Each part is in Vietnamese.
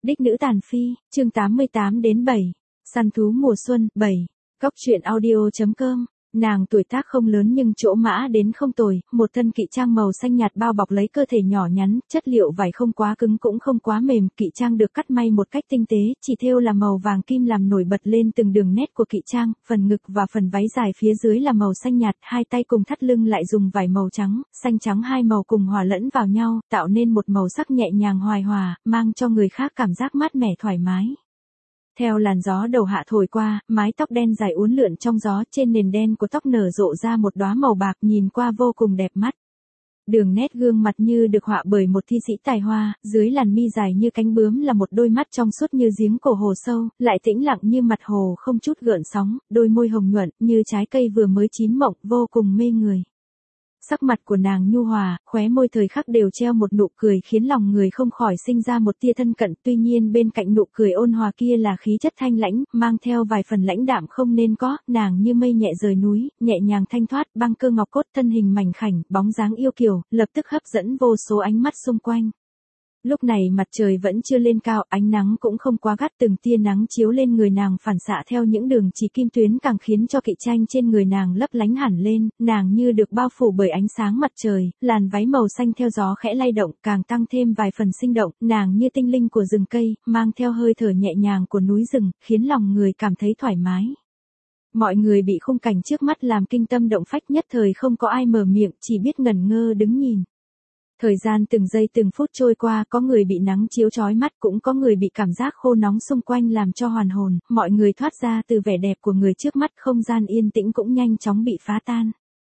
Đích nữ tàn phi, chương 88 đến 7. Săn thú mùa xuân, 7. Cóc truyện audio.com. Nàng tuổi tác không lớn nhưng chỗ mã đến không tồi, một thân kỵ trang màu xanh nhạt bao bọc lấy cơ thể nhỏ nhắn, chất liệu vải không quá cứng cũng không quá mềm, kỵ trang được cắt may một cách tinh tế, chỉ thêu là màu vàng kim làm nổi bật lên từng đường nét của kỵ trang, phần ngực và phần váy dài phía dưới là màu xanh nhạt, hai tay cùng thắt lưng lại dùng vải màu trắng, xanh trắng hai màu cùng hòa lẫn vào nhau, tạo nên một màu sắc nhẹ nhàng hoài hòa, mang cho người khác cảm giác mát mẻ thoải mái. Theo làn gió đầu hạ thổi qua, mái tóc đen dài uốn lượn trong gió, trên nền đen của tóc nở rộ ra một đóa màu bạc nhìn qua vô cùng đẹp mắt. Đường nét gương mặt như được họa bởi một thi sĩ tài hoa, dưới làn mi dài như cánh bướm là một đôi mắt trong suốt như giếng cổ hồ sâu, lại tĩnh lặng như mặt hồ không chút gợn sóng, đôi môi hồng nhuận như trái cây vừa mới chín mọng, vô cùng mê người. Sắc mặt của nàng nhu hòa, khóe môi thời khắc đều treo một nụ cười khiến lòng người không khỏi sinh ra một tia thân cận, tuy nhiên bên cạnh nụ cười ôn hòa kia là khí chất thanh lãnh, mang theo vài phần lãnh đạm không nên có, nàng như mây nhẹ rời núi, nhẹ nhàng thanh thoát, băng cơ ngọc cốt, thân hình mảnh khảnh, bóng dáng yêu kiều, lập tức hấp dẫn vô số ánh mắt xung quanh. Lúc này mặt trời vẫn chưa lên cao, ánh nắng cũng không quá gắt, từng tia nắng chiếu lên người nàng phản xạ theo những đường chỉ kim tuyến càng khiến cho kỵ tranh trên người nàng lấp lánh hẳn lên, nàng như được bao phủ bởi ánh sáng mặt trời, làn váy màu xanh theo gió khẽ lay động, càng tăng thêm vài phần sinh động, nàng như tinh linh của rừng cây, mang theo hơi thở nhẹ nhàng của núi rừng, khiến lòng người cảm thấy thoải mái. Mọi người bị khung cảnh trước mắt làm kinh tâm động phách, nhất thời không có ai mở miệng, chỉ biết ngẩn ngơ đứng nhìn. Thời gian từng giây từng phút trôi qua, có người bị nắng chiếu chói mắt, cũng có người bị cảm giác khô nóng xung quanh làm cho hoàn hồn, mọi người thoát ra từ vẻ đẹp của người trước mắt, không gian yên tĩnh cũng nhanh chóng bị phá tan.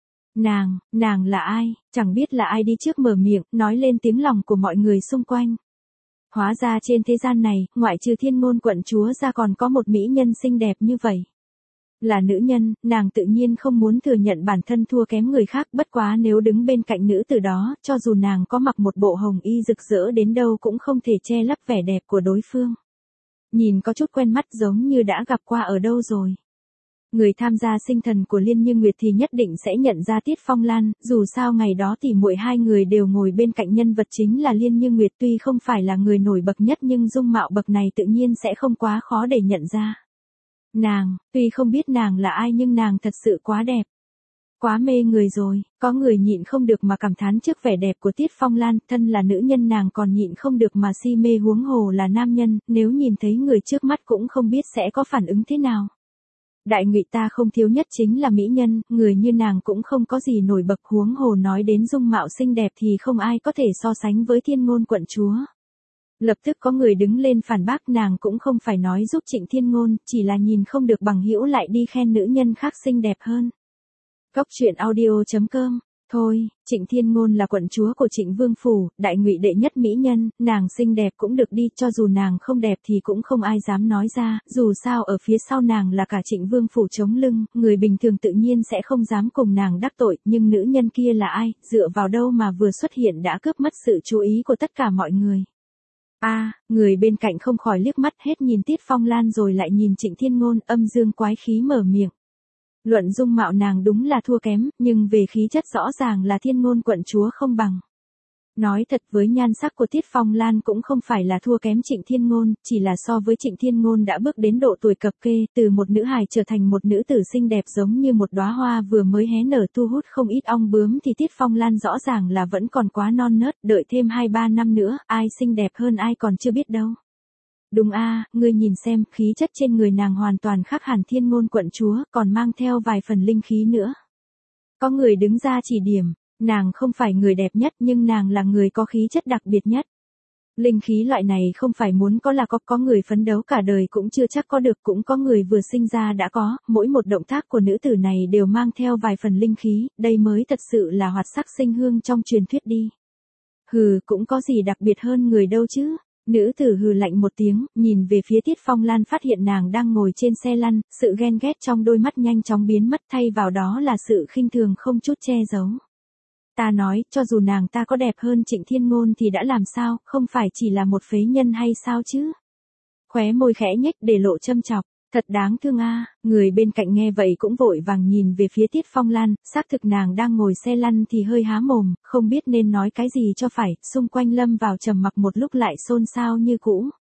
Nàng là ai? Chẳng biết là ai đi trước mở miệng, nói lên tiếng lòng của mọi người xung quanh. Hóa ra trên thế gian này, ngoại trừ Thiên Ngôn quận chúa ra còn có một mỹ nhân xinh đẹp như vậy. Là nữ nhân, nàng tự nhiên không muốn thừa nhận bản thân thua kém người khác, bất quá nếu đứng bên cạnh nữ tử đó, cho dù nàng có mặc một bộ hồng y rực rỡ đến đâu cũng không thể che lấp vẻ đẹp của đối phương. Nhìn có chút quen mắt, giống như đã gặp qua ở đâu rồi. Người tham gia sinh thần của Liên Như Nguyệt thì nhất định sẽ nhận ra Tiết Phong Lan, dù sao ngày đó tỉ muội hai người đều ngồi bên cạnh nhân vật chính là Liên Như Nguyệt, tuy không phải là người nổi bật nhất nhưng dung mạo bậc này tự nhiên sẽ không quá khó để nhận ra. Nàng, tuy không biết nàng là ai nhưng nàng thật sự quá đẹp. Quá mê người rồi, có người nhịn không được mà cảm thán trước vẻ đẹp của Tiết Phong Lan, thân là nữ nhân nàng còn nhịn không được mà si mê, huống hồ là nam nhân, nếu nhìn thấy người trước mắt cũng không biết sẽ có phản ứng thế nào. Đại ngụy ta không thiếu nhất chính là mỹ nhân, người như nàng cũng không có gì nổi bật, huống hồ nói đến dung mạo xinh đẹp thì không ai có thể so sánh với Thiên Ngôn quận chúa. Lập tức có người đứng lên phản bác, nàng cũng không phải nói giúp Trịnh Thiên Ngôn, chỉ là nhìn không được bằng hữu lại đi khen nữ nhân khác xinh đẹp hơn. Cóc truyện audio.com. Thôi, Trịnh Thiên Ngôn là quận chúa của Trịnh Vương Phủ, đại ngụy đệ nhất mỹ nhân, nàng xinh đẹp cũng được đi, cho dù nàng không đẹp thì cũng không ai dám nói ra, dù sao ở phía sau nàng là cả Trịnh Vương Phủ chống lưng, người bình thường tự nhiên sẽ không dám cùng nàng đắc tội, nhưng nữ nhân kia là ai, dựa vào đâu mà vừa xuất hiện đã cướp mất sự chú ý của tất cả mọi người. Người bên cạnh không khỏi liếc mắt hết nhìn Tiết Phong Lan rồi lại nhìn Trịnh Thiên Ngôn, âm dương quái khí mở miệng. Luận dung mạo nàng đúng là thua kém, nhưng về khí chất rõ ràng là Thiên Ngôn quận chúa không bằng. Nói thật, với nhan sắc của Tiết Phong Lan cũng không phải là thua kém Trịnh Thiên Ngôn, chỉ là so với Trịnh Thiên Ngôn đã bước đến độ tuổi cập kê, từ một nữ hài trở thành một nữ tử xinh đẹp giống như một đóa hoa vừa mới hé nở thu hút không ít ong bướm, thì Tiết Phong Lan rõ ràng là vẫn còn quá non nớt, đợi thêm 2-3 năm nữa, ai xinh đẹp hơn ai còn chưa biết đâu. Đúng ngươi nhìn xem, khí chất trên người nàng hoàn toàn khác hẳn Thiên Ngôn quận chúa, còn mang theo vài phần linh khí nữa. Có người đứng ra chỉ điểm. Nàng không phải người đẹp nhất nhưng nàng là người có khí chất đặc biệt nhất. Linh khí loại này không phải muốn có là có người phấn đấu cả đời cũng chưa chắc có được, cũng có người vừa sinh ra đã có, mỗi một động tác của nữ tử này đều mang theo vài phần linh khí, đây mới thật sự là hoạt sắc sinh hương trong truyền thuyết đi. Cũng có gì đặc biệt hơn người đâu chứ. Nữ tử hừ lạnh một tiếng, nhìn về phía Tiết Phong Lan, phát hiện nàng đang ngồi trên xe lăn, sự ghen ghét trong đôi mắt nhanh chóng biến mất, thay vào đó là sự khinh thường không chút che giấu. Ta nói, cho dù nàng ta có đẹp hơn Trịnh Thiên Ngôn thì đã làm sao, không phải chỉ là một phế nhân hay sao chứ? Khóe môi khẽ nhếch để lộ châm chọc, thật đáng thương người bên cạnh nghe vậy cũng vội vàng nhìn về phía Tiết Phong Lan, xác thực nàng đang ngồi xe lăn thì hơi há mồm, không biết nên nói cái gì cho phải, xung quanh lâm vào trầm mặc một lúc lại xôn xao như cũ.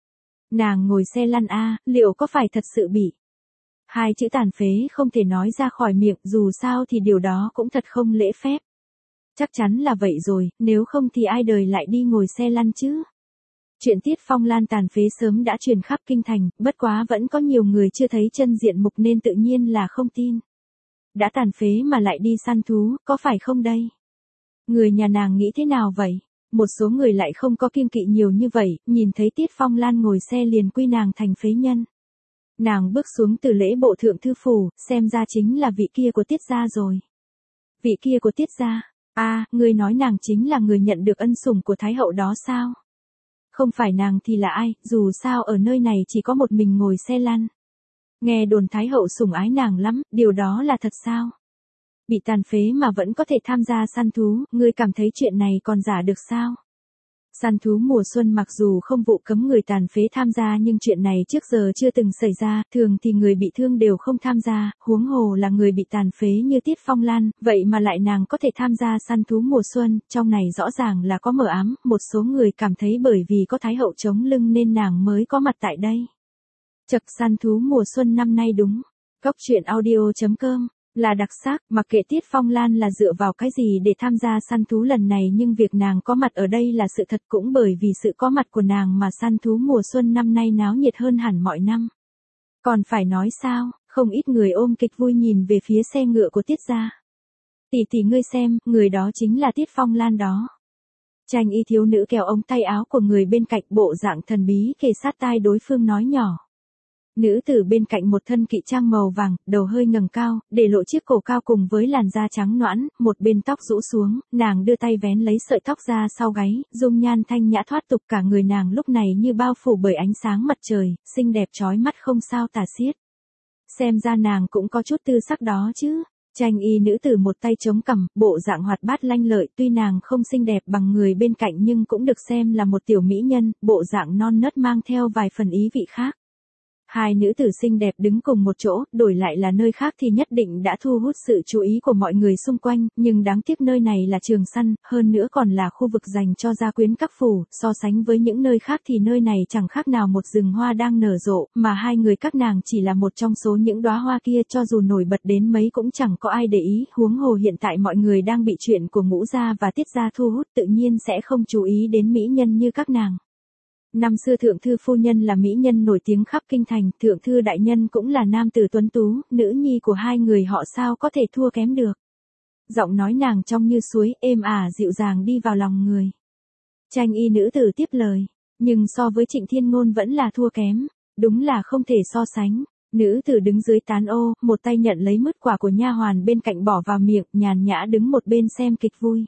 Nàng ngồi xe lăn liệu có phải thật sự bị? Hai chữ tàn phế không thể nói ra khỏi miệng, dù sao thì điều đó cũng thật không lễ phép. Chắc chắn là vậy rồi, nếu không thì ai đời lại đi ngồi xe lăn chứ? Chuyện Tiết Phong Lan tàn phế sớm đã truyền khắp kinh thành, bất quá vẫn có nhiều người chưa thấy chân diện mục nên tự nhiên là không tin. Đã tàn phế mà lại đi săn thú, có phải không đây? Người nhà nàng nghĩ thế nào vậy? Một số người lại không có kiêng kỵ nhiều như vậy, nhìn thấy Tiết Phong Lan ngồi xe liền quy nàng thành phế nhân. Nàng bước xuống từ lễ bộ thượng thư phủ, xem ra chính là vị kia của Tiết gia rồi. Vị kia của Tiết gia? Ngươi nói nàng chính là người nhận được ân sủng của Thái hậu đó sao? Không phải nàng thì là ai, dù sao ở nơi này chỉ có một mình ngồi xe lăn. Nghe đồn Thái hậu sủng ái nàng lắm, điều đó là thật sao? Bị tàn phế mà vẫn có thể tham gia săn thú, ngươi cảm thấy chuyện này còn giả được sao? Săn thú mùa xuân mặc dù không vụ cấm người tàn phế tham gia nhưng chuyện này trước giờ chưa từng xảy ra, thường thì người bị thương đều không tham gia, huống hồ là người bị tàn phế như Tiết Phong Lan, vậy mà lại nàng có thể tham gia săn thú mùa xuân, trong này rõ ràng là có mờ ám, một số người cảm thấy bởi vì có Thái hậu chống lưng nên nàng mới có mặt tại đây. Chật, săn thú mùa xuân năm nay đúng. Cóc truyện audio.com là đặc sắc, mặc kệ Tiết Phong Lan là dựa vào cái gì để tham gia săn thú lần này nhưng việc nàng có mặt ở đây là sự thật, cũng bởi vì sự có mặt của nàng mà săn thú mùa xuân năm nay náo nhiệt hơn hẳn mọi năm. Còn phải nói sao, không ít người ôm kịch vui nhìn về phía xe ngựa của Tiết gia. Tỷ ngươi xem, người đó chính là Tiết Phong Lan đó. Tranh y thiếu nữ kéo ống tay áo của người bên cạnh, bộ dạng thần bí kề sát tai đối phương nói nhỏ. Nữ tử bên cạnh một thân kỵ trang màu vàng, đầu hơi ngẩng cao, để lộ chiếc cổ cao cùng với làn da trắng nõn, một bên tóc rũ xuống, nàng đưa tay vén lấy sợi tóc ra sau gáy, dung nhan thanh nhã thoát tục, cả người nàng lúc này như bao phủ bởi ánh sáng mặt trời, xinh đẹp chói mắt không sao tả xiết. Xem ra nàng cũng có chút tư sắc đó chứ. Tranh y nữ tử một tay chống cằm, bộ dạng hoạt bát lanh lợi, tuy nàng không xinh đẹp bằng người bên cạnh nhưng cũng được xem là một tiểu mỹ nhân, bộ dạng non nớt mang theo vài phần ý vị khác. Hai nữ tử xinh đẹp đứng cùng một chỗ, đổi lại là nơi khác thì nhất định đã thu hút sự chú ý của mọi người xung quanh, nhưng đáng tiếc nơi này là trường săn, hơn nữa còn là khu vực dành cho gia quyến các phủ, so sánh với những nơi khác thì nơi này chẳng khác nào một rừng hoa đang nở rộ, mà hai người các nàng chỉ là một trong số những đóa hoa kia, cho dù nổi bật đến mấy cũng chẳng có ai để ý, huống hồ hiện tại mọi người đang bị chuyện của Ngũ gia và Tiết gia thu hút, tự nhiên sẽ không chú ý đến mỹ nhân như các nàng. Năm xưa thượng thư phu nhân là mỹ nhân nổi tiếng khắp kinh thành, thượng thư đại nhân cũng là nam tử tuấn tú, nữ nhi của hai người họ sao có thể thua kém được. Giọng nói nàng trong như suối, êm dịu dàng đi vào lòng người. Tranh y nữ tử tiếp lời, nhưng so với Trịnh Thiên Ngôn vẫn là thua kém, đúng là không thể so sánh. Nữ tử đứng dưới tán ô, một tay nhận lấy mứt quả của nha hoàn bên cạnh bỏ vào miệng, nhàn nhã đứng một bên xem kịch vui.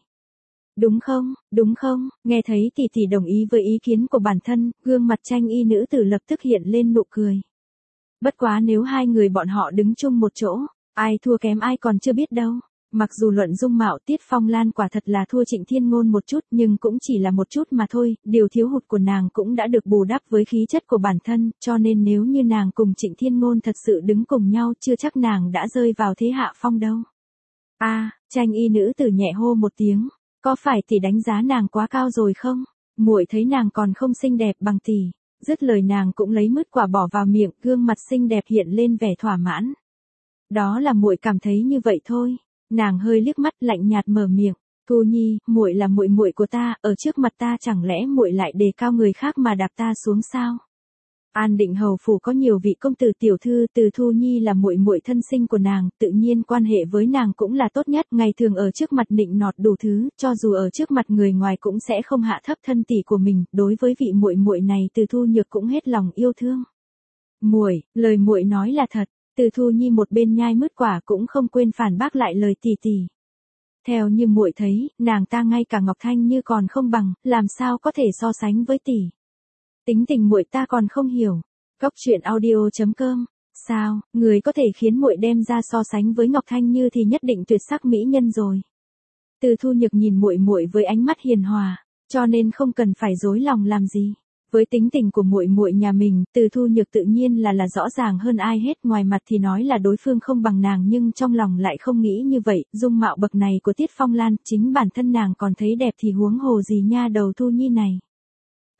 Đúng không, nghe thấy tỷ đồng ý với ý kiến của bản thân, gương mặt tranh y nữ tử lập tức hiện lên nụ cười. Bất quá nếu hai người bọn họ đứng chung một chỗ, ai thua kém ai còn chưa biết đâu. Mặc dù luận dung mạo Tiết Phong Lan quả thật là thua Trịnh Thiên Ngôn một chút nhưng cũng chỉ là một chút mà thôi, điều thiếu hụt của nàng cũng đã được bù đắp với khí chất của bản thân, cho nên nếu như nàng cùng Trịnh Thiên Ngôn thật sự đứng cùng nhau chưa chắc nàng đã rơi vào thế hạ phong đâu. Tranh y nữ tử nhẹ hô một tiếng. Có phải tỷ đánh giá nàng quá cao rồi không? Muội thấy nàng còn không xinh đẹp bằng tỷ. Dứt lời nàng cũng lấy mứt quả bỏ vào miệng, gương mặt xinh đẹp hiện lên vẻ thỏa mãn. Đó là muội cảm thấy như vậy thôi. Nàng hơi liếc mắt lạnh nhạt mở miệng. Thu Nhi, muội là muội của ta, ở trước mặt ta chẳng lẽ muội lại đề cao người khác mà đạp ta xuống sao? An Định hầu phủ có nhiều vị công tử tiểu thư, Từ Thu Nhi là muội thân sinh của nàng, tự nhiên quan hệ với nàng cũng là tốt nhất, ngày thường ở trước mặt nịnh nọt đủ thứ, cho dù ở trước mặt người ngoài cũng sẽ không hạ thấp thân tỷ của mình, đối với vị muội này Từ Thu Nhược cũng hết lòng yêu thương. Lời muội nói là thật. Từ Thu Nhi một bên nhai mứt quả cũng không quên phản bác lại lời tỷ. Theo như muội thấy, nàng ta ngay cả Ngọc Thanh Như còn không bằng, làm sao có thể so sánh với tỷ. Tính tình muội ta còn không hiểu. Cóc truyện audio.com. Sao, người có thể khiến muội đem ra so sánh với Ngọc Thanh Như thì nhất định tuyệt sắc mỹ nhân rồi. Từ Thu Nhược nhìn muội với ánh mắt hiền hòa, cho nên không cần phải dối lòng làm gì. Với tính tình của muội nhà mình, Từ Thu Nhược tự nhiên là rõ ràng hơn ai hết, ngoài mặt thì nói là đối phương không bằng nàng nhưng trong lòng lại không nghĩ như vậy, dung mạo bậc này của Tiết Phong Lan, chính bản thân nàng còn thấy đẹp thì huống hồ gì nha đầu Thu Nhi này.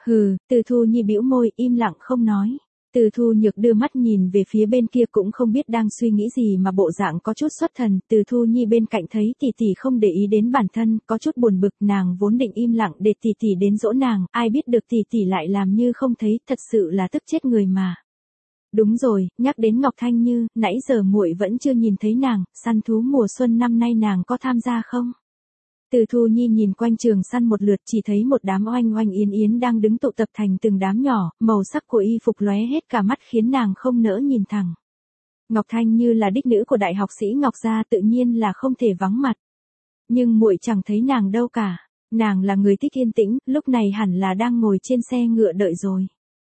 Hừ, Từ Thu Nhi bĩu môi, im lặng không nói. Từ Thu Nhược đưa mắt nhìn về phía bên kia cũng không biết đang suy nghĩ gì mà bộ dạng có chút xuất thần. Từ Thu Nhi bên cạnh thấy tỷ tỷ không để ý đến bản thân, có chút buồn bực, nàng vốn định im lặng để tỷ tỷ đến dỗ nàng, ai biết được tỷ tỷ lại làm như không thấy, thật sự là tức chết người mà. Đúng rồi, nhắc đến Ngọc Thanh Như, nãy giờ muội vẫn chưa nhìn thấy nàng, săn thú mùa xuân năm nay nàng có tham gia không? Từ Thu Nhi nhìn quanh trường săn một lượt, chỉ thấy một đám oanh oanh yến yến đang đứng tụ tập thành từng đám nhỏ, màu sắc của y phục lóe hết cả mắt khiến nàng không nỡ nhìn thẳng. Ngọc Thanh Như là đích nữ của đại học sĩ Ngọc gia, tự nhiên là không thể vắng mặt. Nhưng muội chẳng thấy nàng đâu cả, nàng là người thích yên tĩnh, lúc này hẳn là đang ngồi trên xe ngựa đợi rồi.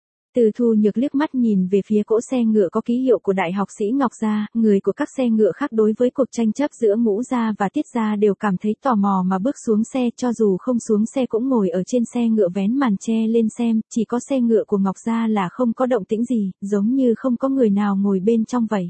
Từ Thu Nhược liếc mắt nhìn về phía cỗ xe ngựa có ký hiệu của đại học sĩ Ngọc gia, người của các xe ngựa khác đối với cuộc tranh chấp giữa Ngũ gia và Tiết gia đều cảm thấy tò mò mà bước xuống xe, cho dù không xuống xe cũng ngồi ở trên xe ngựa vén màn che lên xem, chỉ có xe ngựa của Ngọc gia là không có động tĩnh gì, giống như không có người nào ngồi bên trong vậy.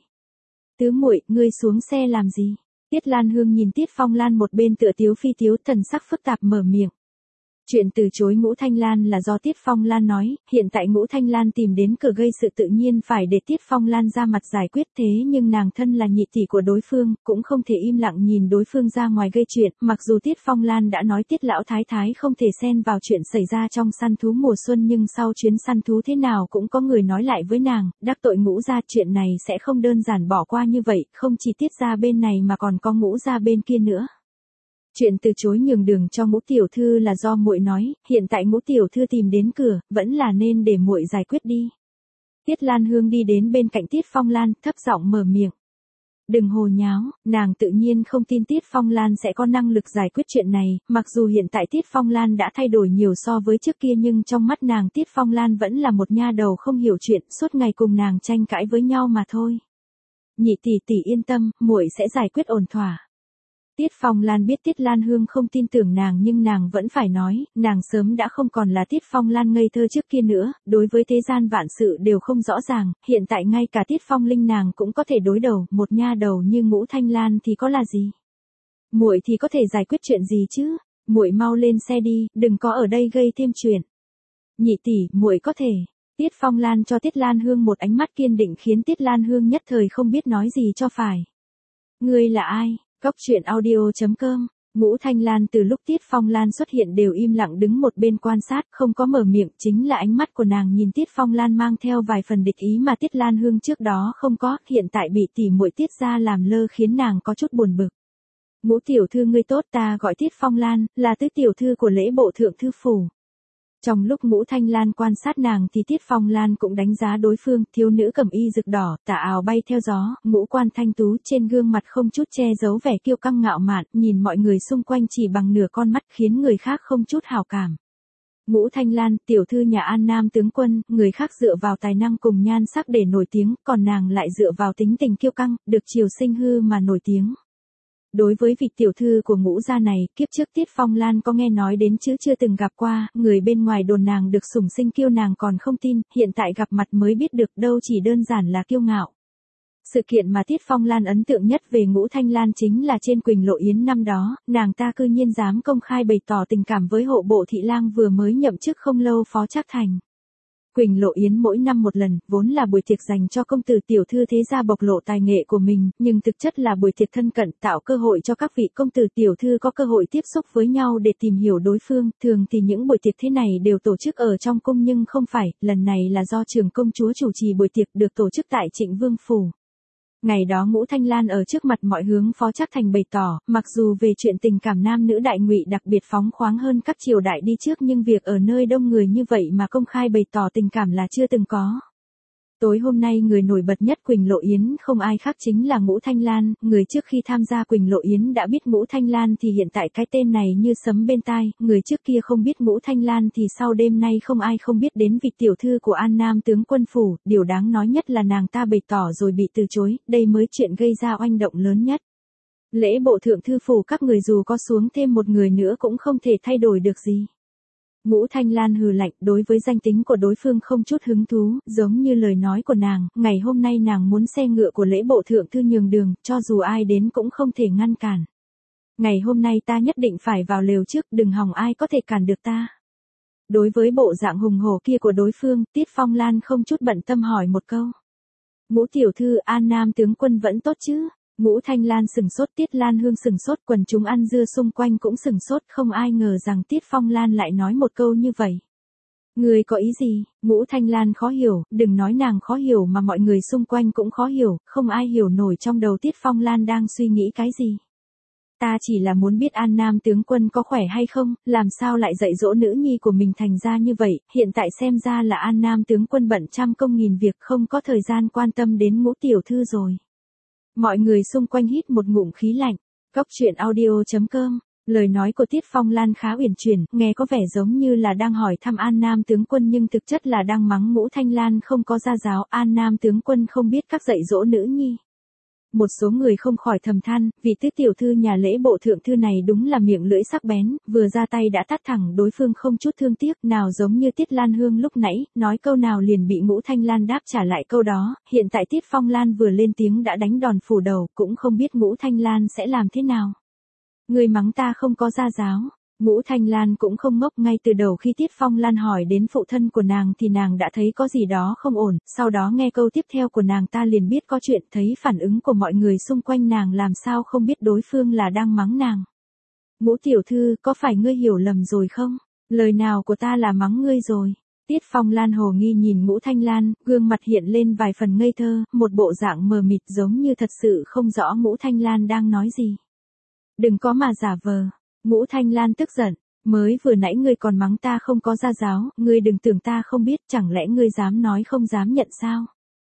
Tứ muội, ngươi xuống xe làm gì? Tiết Lan Hương nhìn Tiết Phong Lan một bên tựa tiếu phi tiếu, thần sắc phức tạp mở miệng. Chuyện từ chối Ngũ Thanh Lan là do Tiết Phong Lan nói, hiện tại Ngũ Thanh Lan tìm đến cửa gây sự tự nhiên phải để Tiết Phong Lan ra mặt giải quyết, thế nhưng nàng thân là nhị tỷ của đối phương, cũng không thể im lặng nhìn đối phương ra ngoài gây chuyện, mặc dù Tiết Phong Lan đã nói Tiết lão thái thái không thể xen vào chuyện xảy ra trong săn thú mùa xuân, nhưng sau chuyến săn thú thế nào cũng có người nói lại với nàng, đắc tội Ngũ gia, chuyện này sẽ không đơn giản bỏ qua như vậy, không chỉ Tiết gia bên này mà còn có Ngũ gia bên kia nữa. Chuyện từ chối nhường đường cho Ngũ tiểu thư là do muội nói, hiện tại Ngũ tiểu thư tìm đến cửa, vẫn là nên để muội giải quyết đi. Tiết Lan Hương đi đến bên cạnh Tiết Phong Lan, thấp giọng mở miệng. Đừng hồ nháo, nàng tự nhiên không tin Tiết Phong Lan sẽ có năng lực giải quyết chuyện này, mặc dù hiện tại Tiết Phong Lan đã thay đổi nhiều so với trước kia, nhưng trong mắt nàng Tiết Phong Lan vẫn là một nha đầu không hiểu chuyện, suốt ngày cùng nàng tranh cãi với nhau mà thôi. Nhị tỷ tỷ yên tâm, muội sẽ giải quyết ổn thỏa. Tiết Phong Lan biết Tiết Lan Hương không tin tưởng nàng, nhưng nàng vẫn phải nói, nàng sớm đã không còn là Tiết Phong Lan ngây thơ trước kia nữa, đối với thế gian vạn sự đều không rõ ràng, hiện tại ngay cả Tiết Phong Linh nàng cũng có thể đối đầu, một nha đầu như Ngũ Thanh Lan thì có là gì? Muội thì có thể giải quyết chuyện gì chứ? Muội mau lên xe đi, đừng có ở đây gây thêm chuyện. Nhị tỷ, muội có thể. Tiết Phong Lan cho Tiết Lan Hương một ánh mắt kiên định khiến Tiết Lan Hương nhất thời không biết nói gì cho phải. Ngươi là ai? Cốc truyện audio.com. Ngũ Thanh Lan từ lúc Tiết Phong Lan xuất hiện đều im lặng đứng một bên quan sát, không có mở miệng, chính là ánh mắt của nàng nhìn Tiết Phong Lan mang theo vài phần địch ý mà Tiết Lan Hương trước đó không có, hiện tại bị tỷ muội Tiết gia làm lơ khiến nàng có chút buồn bực. Ngũ tiểu thư ngươi tốt, ta gọi Tiết Phong Lan, là tứ tiểu thư của lễ bộ thượng thư phủ. Trong lúc Ngũ Thanh Lan quan sát nàng thì Tiết Phong Lan cũng đánh giá đối phương, thiếu nữ cẩm y rực đỏ, tà áo bay theo gió, ngũ quan thanh tú, trên gương mặt không chút che giấu vẻ kiêu căng ngạo mạn, nhìn mọi người xung quanh chỉ bằng nửa con mắt khiến người khác không chút hảo cảm. Ngũ Thanh Lan, tiểu thư nhà An Nam tướng quân, người khác dựa vào tài năng cùng nhan sắc để nổi tiếng, còn nàng lại dựa vào tính tình kiêu căng, được triều sinh hư mà nổi tiếng. Đối với vị tiểu thư của Ngũ gia này, kiếp trước Tiết Phong Lan có nghe nói đến chứ chưa từng gặp qua, người bên ngoài đồn nàng được sủng sinh kiêu nàng còn không tin, hiện tại gặp mặt mới biết được đâu chỉ đơn giản là kiêu ngạo. Sự kiện mà Tiết Phong Lan ấn tượng nhất về Ngũ Thanh Lan chính là trên Quỳnh Lộ Yến năm đó, nàng ta cư nhiên dám công khai bày tỏ tình cảm với hộ bộ thị lang vừa mới nhậm chức không lâu Phó Trác Thành. Quỳnh Lộ Yến mỗi năm một lần, vốn là buổi tiệc dành cho công tử tiểu thư thế gia bộc lộ tài nghệ của mình, nhưng thực chất là buổi tiệc thân cận tạo cơ hội cho các vị công tử tiểu thư có cơ hội tiếp xúc với nhau để tìm hiểu đối phương, thường thì những buổi tiệc thế này đều tổ chức ở trong cung nhưng không phải, lần này là do trưởng công chúa chủ trì buổi tiệc được tổ chức tại Trịnh Vương Phủ. Ngày đó Ngũ Thanh Lan ở trước mặt mọi hướng Phó Trác Thành bày tỏ, mặc dù về chuyện tình cảm nam nữ đại ngụy đặc biệt phóng khoáng hơn các triều đại đi trước nhưng việc ở nơi đông người như vậy mà công khai bày tỏ tình cảm là chưa từng có. Tối hôm nay người nổi bật nhất Quỳnh Lộ Yến không ai khác chính là Ngũ Thanh Lan, người trước khi tham gia Quỳnh Lộ Yến đã biết Ngũ Thanh Lan thì hiện tại cái tên này như sấm bên tai, người trước kia không biết Ngũ Thanh Lan thì sau đêm nay không ai không biết đến vị tiểu thư của An Nam tướng quân phủ, điều đáng nói nhất là nàng ta bày tỏ rồi bị từ chối, đây mới chuyện gây ra oanh động lớn nhất. Lễ bộ thượng thư phủ các người dù có xuống thêm một người nữa cũng không thể thay đổi được gì. Ngũ Thanh Lan hừ lạnh, đối với danh tính của đối phương không chút hứng thú, giống như lời nói của nàng, ngày hôm nay nàng muốn xe ngựa của lễ bộ thượng thư nhường đường, cho dù ai đến cũng không thể ngăn cản. Ngày hôm nay ta nhất định phải vào lều trước, đừng hòng ai có thể cản được ta. Đối với bộ dạng hùng hổ kia của đối phương, Tiết Phong Lan không chút bận tâm hỏi một câu. Ngũ tiểu thư, An Nam tướng quân vẫn tốt chứ? Ngũ Thanh Lan sừng sốt, Tiết Lan Hương sừng sốt, quần chúng ăn dưa xung quanh cũng sừng sốt, không ai ngờ rằng Tiết Phong Lan lại nói một câu như vậy. Người có ý gì? Ngũ Thanh Lan khó hiểu, đừng nói nàng khó hiểu mà mọi người xung quanh cũng khó hiểu, không ai hiểu nổi trong đầu Tiết Phong Lan đang suy nghĩ cái gì. Ta chỉ là muốn biết An Nam tướng quân có khỏe hay không, làm sao lại dạy dỗ nữ nhi của mình thành ra như vậy, hiện tại xem ra là An Nam tướng quân bận trăm công nghìn việc không có thời gian quan tâm đến Ngũ tiểu thư rồi. Mọi người xung quanh hít một ngụm khí lạnh. Góc truyện audio.com. Lời nói của Tiết Phong Lan khá uyển chuyển, nghe có vẻ giống như là đang hỏi thăm An Nam tướng quân nhưng thực chất là đang mắng Ngũ Thanh Lan không có gia giáo, An Nam tướng quân không biết các dạy dỗ nữ nhi. Một số người không khỏi thầm than, vị tứ tiểu thư nhà lễ bộ thượng thư này đúng là miệng lưỡi sắc bén, vừa ra tay đã tát thẳng đối phương không chút thương tiếc, nào giống như Tiết Lan Hương lúc nãy, nói câu nào liền bị Ngũ Thanh Lan đáp trả lại câu đó, hiện tại Tiết Phong Lan vừa lên tiếng đã đánh đòn phủ đầu, cũng không biết Ngũ Thanh Lan sẽ làm thế nào. Người mắng ta không có gia giáo. Ngũ Thanh Lan cũng không ngốc, ngay từ đầu khi Tiết Phong Lan hỏi đến phụ thân của nàng thì nàng đã thấy có gì đó không ổn, sau đó nghe câu tiếp theo của nàng ta liền biết có chuyện, thấy phản ứng của mọi người xung quanh nàng làm sao không biết đối phương là đang mắng nàng. Ngũ tiểu thư, có phải ngươi hiểu lầm rồi không? Lời nào của ta là mắng ngươi rồi? Tiết Phong Lan hồ nghi nhìn Ngũ Thanh Lan, gương mặt hiện lên vài phần ngây thơ, một bộ dạng mờ mịt giống như thật sự không rõ Ngũ Thanh Lan đang nói gì. Đừng có mà giả vờ. Ngũ Thanh Lan tức giận, mới vừa nãy ngươi còn mắng ta không có gia giáo, ngươi đừng tưởng ta không biết, chẳng lẽ ngươi dám nói không dám nhận sao?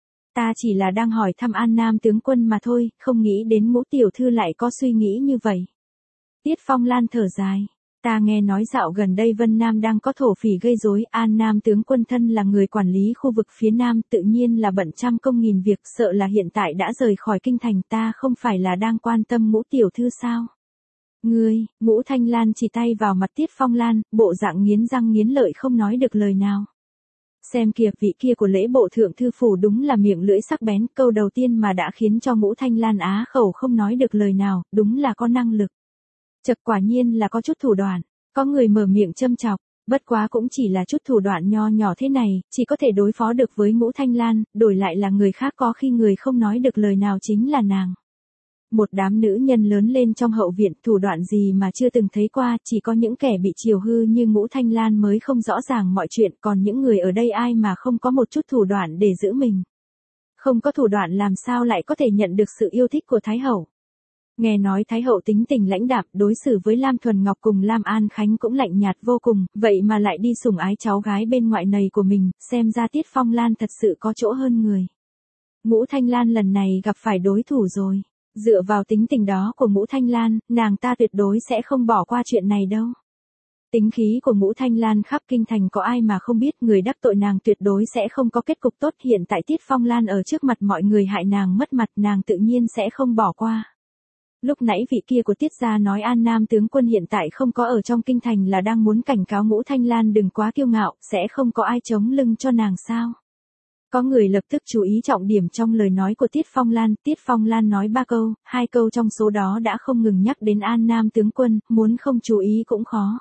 Ta chỉ là đang hỏi thăm An Nam tướng quân mà thôi, không nghĩ đến Ngũ tiểu thư lại có suy nghĩ như vậy. Tiết Phong Lan thở dài, ta nghe nói dạo gần đây Vân Nam đang có thổ phỉ gây rối, An Nam tướng quân thân là người quản lý khu vực phía Nam, tự nhiên là bận trăm công nghìn việc, sợ là hiện tại đã rời khỏi kinh thành, ta không phải là đang quan tâm Ngũ tiểu thư sao? Ngươi, Ngũ Thanh Lan chỉ tay vào mặt Tiết Phong Lan, bộ dạng nghiến răng nghiến lợi không nói được lời nào. Xem kìa, vị kia của lễ bộ thượng thư phủ đúng là miệng lưỡi sắc bén, câu đầu tiên mà đã khiến cho Ngũ Thanh Lan á khẩu không nói được lời nào, đúng là có năng lực. Chật, quả nhiên là có chút thủ đoạn, có người mở miệng châm chọc, bất quá cũng chỉ là chút thủ đoạn nho nhỏ thế này, chỉ có thể đối phó được với Ngũ Thanh Lan, đổi lại là người khác có khi người không nói được lời nào chính là nàng. Một đám nữ nhân lớn lên trong hậu viện, thủ đoạn gì mà chưa từng thấy qua, chỉ có những kẻ bị chiều hư như Ngũ Thanh Lan mới không rõ ràng mọi chuyện, còn những người ở đây ai mà không có một chút thủ đoạn để giữ mình. Không có thủ đoạn làm sao lại có thể nhận được sự yêu thích của Thái Hậu. Nghe nói Thái Hậu tính tình lãnh đạm, đối xử với Lam Thuần Ngọc cùng Lam An Khánh cũng lạnh nhạt vô cùng, vậy mà lại đi sủng ái cháu gái bên ngoại nầy của mình, xem ra Tiết Phong Lan thật sự có chỗ hơn người. Ngũ Thanh Lan lần này gặp phải đối thủ rồi. Dựa vào tính tình đó của Ngũ Thanh Lan, nàng ta tuyệt đối sẽ không bỏ qua chuyện này đâu. Tính khí của Ngũ Thanh Lan khắp kinh thành có ai mà không biết, người đắc tội nàng tuyệt đối sẽ không có kết cục tốt, hiện tại Tiết Phong Lan ở trước mặt mọi người hại nàng mất mặt, nàng tự nhiên sẽ không bỏ qua. Lúc nãy vị kia của Tiết gia nói An Nam tướng quân hiện tại không có ở trong kinh thành là đang muốn cảnh cáo Ngũ Thanh Lan đừng quá kiêu ngạo, sẽ không có ai chống lưng cho nàng sao? Có người lập tức chú ý trọng điểm trong lời nói của Tiết Phong Lan nói 3 câu, 2 câu trong số đó đã không ngừng nhắc đến An Nam tướng quân, muốn không chú ý cũng khó.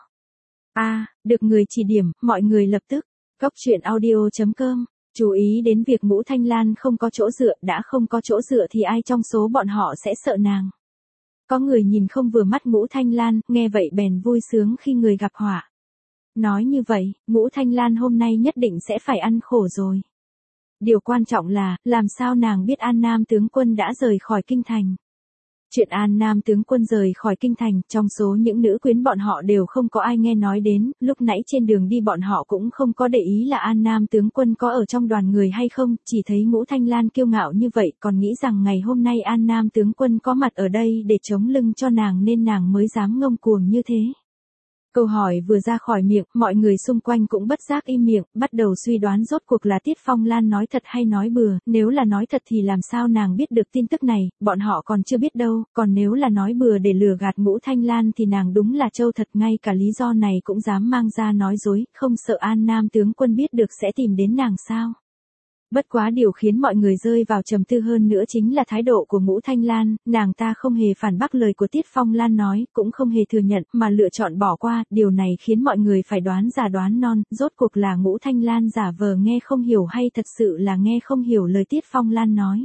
Được người chỉ điểm, mọi người lập tức, góc truyện audio.com, chú ý đến việc Ngũ Thanh Lan không có chỗ dựa, đã không có chỗ dựa thì ai trong số bọn họ sẽ sợ nàng. Có người nhìn không vừa mắt Ngũ Thanh Lan, nghe vậy bèn vui sướng khi người gặp họa. Nói như vậy, Ngũ Thanh Lan hôm nay nhất định sẽ phải ăn khổ rồi. Điều quan trọng là, làm sao nàng biết An Nam tướng quân đã rời khỏi kinh thành. Chuyện An Nam tướng quân rời khỏi kinh thành, trong số những nữ quyến bọn họ đều không có ai nghe nói đến, lúc nãy trên đường đi bọn họ cũng không có để ý là An Nam tướng quân có ở trong đoàn người hay không, chỉ thấy Ngũ Thanh Lan kiêu ngạo như vậy, còn nghĩ rằng ngày hôm nay An Nam tướng quân có mặt ở đây để chống lưng cho nàng nên nàng mới dám ngông cuồng như thế. Câu hỏi vừa ra khỏi miệng, mọi người xung quanh cũng bất giác im miệng, bắt đầu suy đoán rốt cuộc là Tiết Phong Lan nói thật hay nói bừa, nếu là nói thật thì làm sao nàng biết được tin tức này, bọn họ còn chưa biết đâu, còn nếu là nói bừa để lừa gạt Ngũ Thanh Lan thì nàng đúng là trâu thật, ngay cả lý do này cũng dám mang ra nói dối, không sợ An Nam tướng quân biết được sẽ tìm đến nàng sao. Bất quá điều khiến mọi người rơi vào trầm tư hơn nữa chính là thái độ của Ngũ Thanh Lan, nàng ta không hề phản bác lời của Tiết Phong Lan nói, cũng không hề thừa nhận, mà lựa chọn bỏ qua, điều này khiến mọi người phải đoán già đoán non, rốt cuộc là Ngũ Thanh Lan giả vờ nghe không hiểu hay thật sự là nghe không hiểu lời Tiết Phong Lan nói.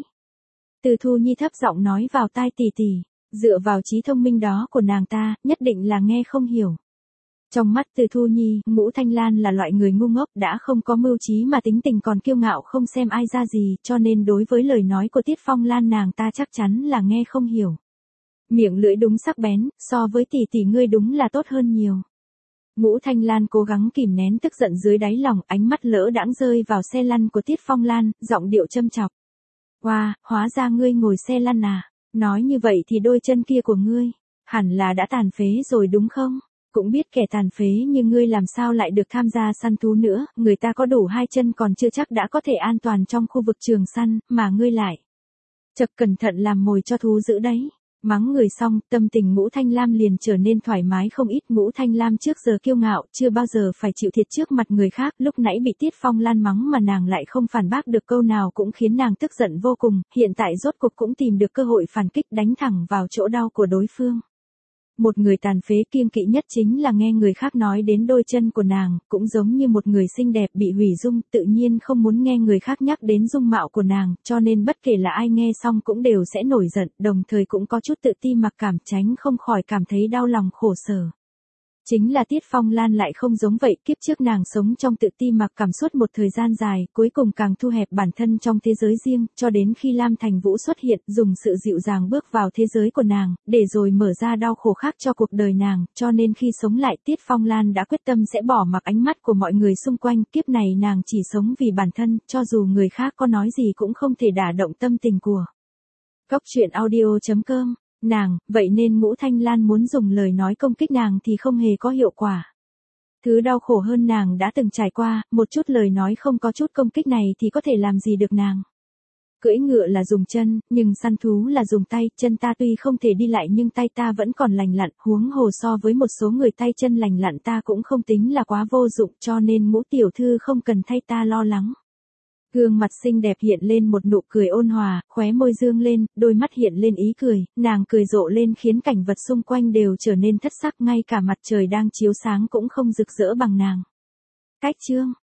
Từ Thu Nhi thấp giọng nói vào tai tỷ tỷ, dựa vào trí thông minh đó của nàng ta, nhất định là nghe không hiểu. Trong mắt Từ Thu Nhi, Ngũ Thanh Lan là loại người ngu ngốc đã không có mưu trí mà tính tình còn kiêu ngạo không xem ai ra gì, cho nên đối với lời nói của Tiết Phong Lan nàng ta chắc chắn là nghe không hiểu. Miệng lưỡi đúng sắc bén, so với tỷ tỷ ngươi đúng là tốt hơn nhiều. Ngũ Thanh Lan cố gắng kìm nén tức giận dưới đáy lòng, ánh mắt lỡ đãng rơi vào xe lăn của Tiết Phong Lan, giọng điệu châm chọc. Wow, hóa ra ngươi ngồi xe lăn à, nói như vậy thì đôi chân kia của ngươi, hẳn là đã tàn phế rồi đúng không? Cũng biết kẻ tàn phế như ngươi làm sao lại được tham gia săn thú nữa, người ta có đủ hai chân còn chưa chắc đã có thể an toàn trong khu vực trường săn, mà ngươi lại. Chật cẩn thận làm mồi cho thú dữ đấy. Mắng người xong, tâm tình Ngũ Thanh Lam liền trở nên thoải mái không ít. Ngũ Thanh Lam trước giờ kiêu ngạo, chưa bao giờ phải chịu thiệt trước mặt người khác, lúc nãy bị Tiết Phong Lan mắng mà nàng lại không phản bác được câu nào cũng khiến nàng tức giận vô cùng, hiện tại rốt cuộc cũng tìm được cơ hội phản kích đánh thẳng vào chỗ đau của đối phương. Một người tàn phế kiêng kỵ nhất chính là nghe người khác nói đến đôi chân của nàng, cũng giống như một người xinh đẹp bị hủy dung, tự nhiên không muốn nghe người khác nhắc đến dung mạo của nàng, cho nên bất kể là ai nghe xong cũng đều sẽ nổi giận, đồng thời cũng có chút tự ti mặc cảm, tránh không khỏi cảm thấy đau lòng khổ sở. Chính là Tiết Phong Lan lại không giống vậy, kiếp trước nàng sống trong tự ti mặc cảm suốt một thời gian dài, cuối cùng càng thu hẹp bản thân trong thế giới riêng, cho đến khi Lam Thành Vũ xuất hiện, dùng sự dịu dàng bước vào thế giới của nàng, để rồi mở ra đau khổ khác cho cuộc đời nàng, cho nên khi sống lại Tiết Phong Lan đã quyết tâm sẽ bỏ mặc ánh mắt của mọi người xung quanh, kiếp này nàng chỉ sống vì bản thân, cho dù người khác có nói gì cũng không thể đả động tâm tình của. Góc truyện audio.com Nàng, vậy nên Ngũ Thanh Lan muốn dùng lời nói công kích nàng thì không hề có hiệu quả. Thứ đau khổ hơn nàng đã từng trải qua, một chút lời nói không có chút công kích này thì có thể làm gì được nàng. Cưỡi ngựa là dùng chân, nhưng săn thú là dùng tay, chân ta tuy không thể đi lại nhưng tay ta vẫn còn lành lặn, huống hồ so với một số người tay chân lành lặn ta cũng không tính là quá vô dụng, cho nên Ngũ tiểu thư không cần thay ta lo lắng. Gương mặt xinh đẹp hiện lên một nụ cười ôn hòa, khóe môi dương lên, đôi mắt hiện lên ý cười, nàng cười rộ lên khiến cảnh vật xung quanh đều trở nên thất sắc, ngay cả mặt trời đang chiếu sáng cũng không rực rỡ bằng nàng. Cách chương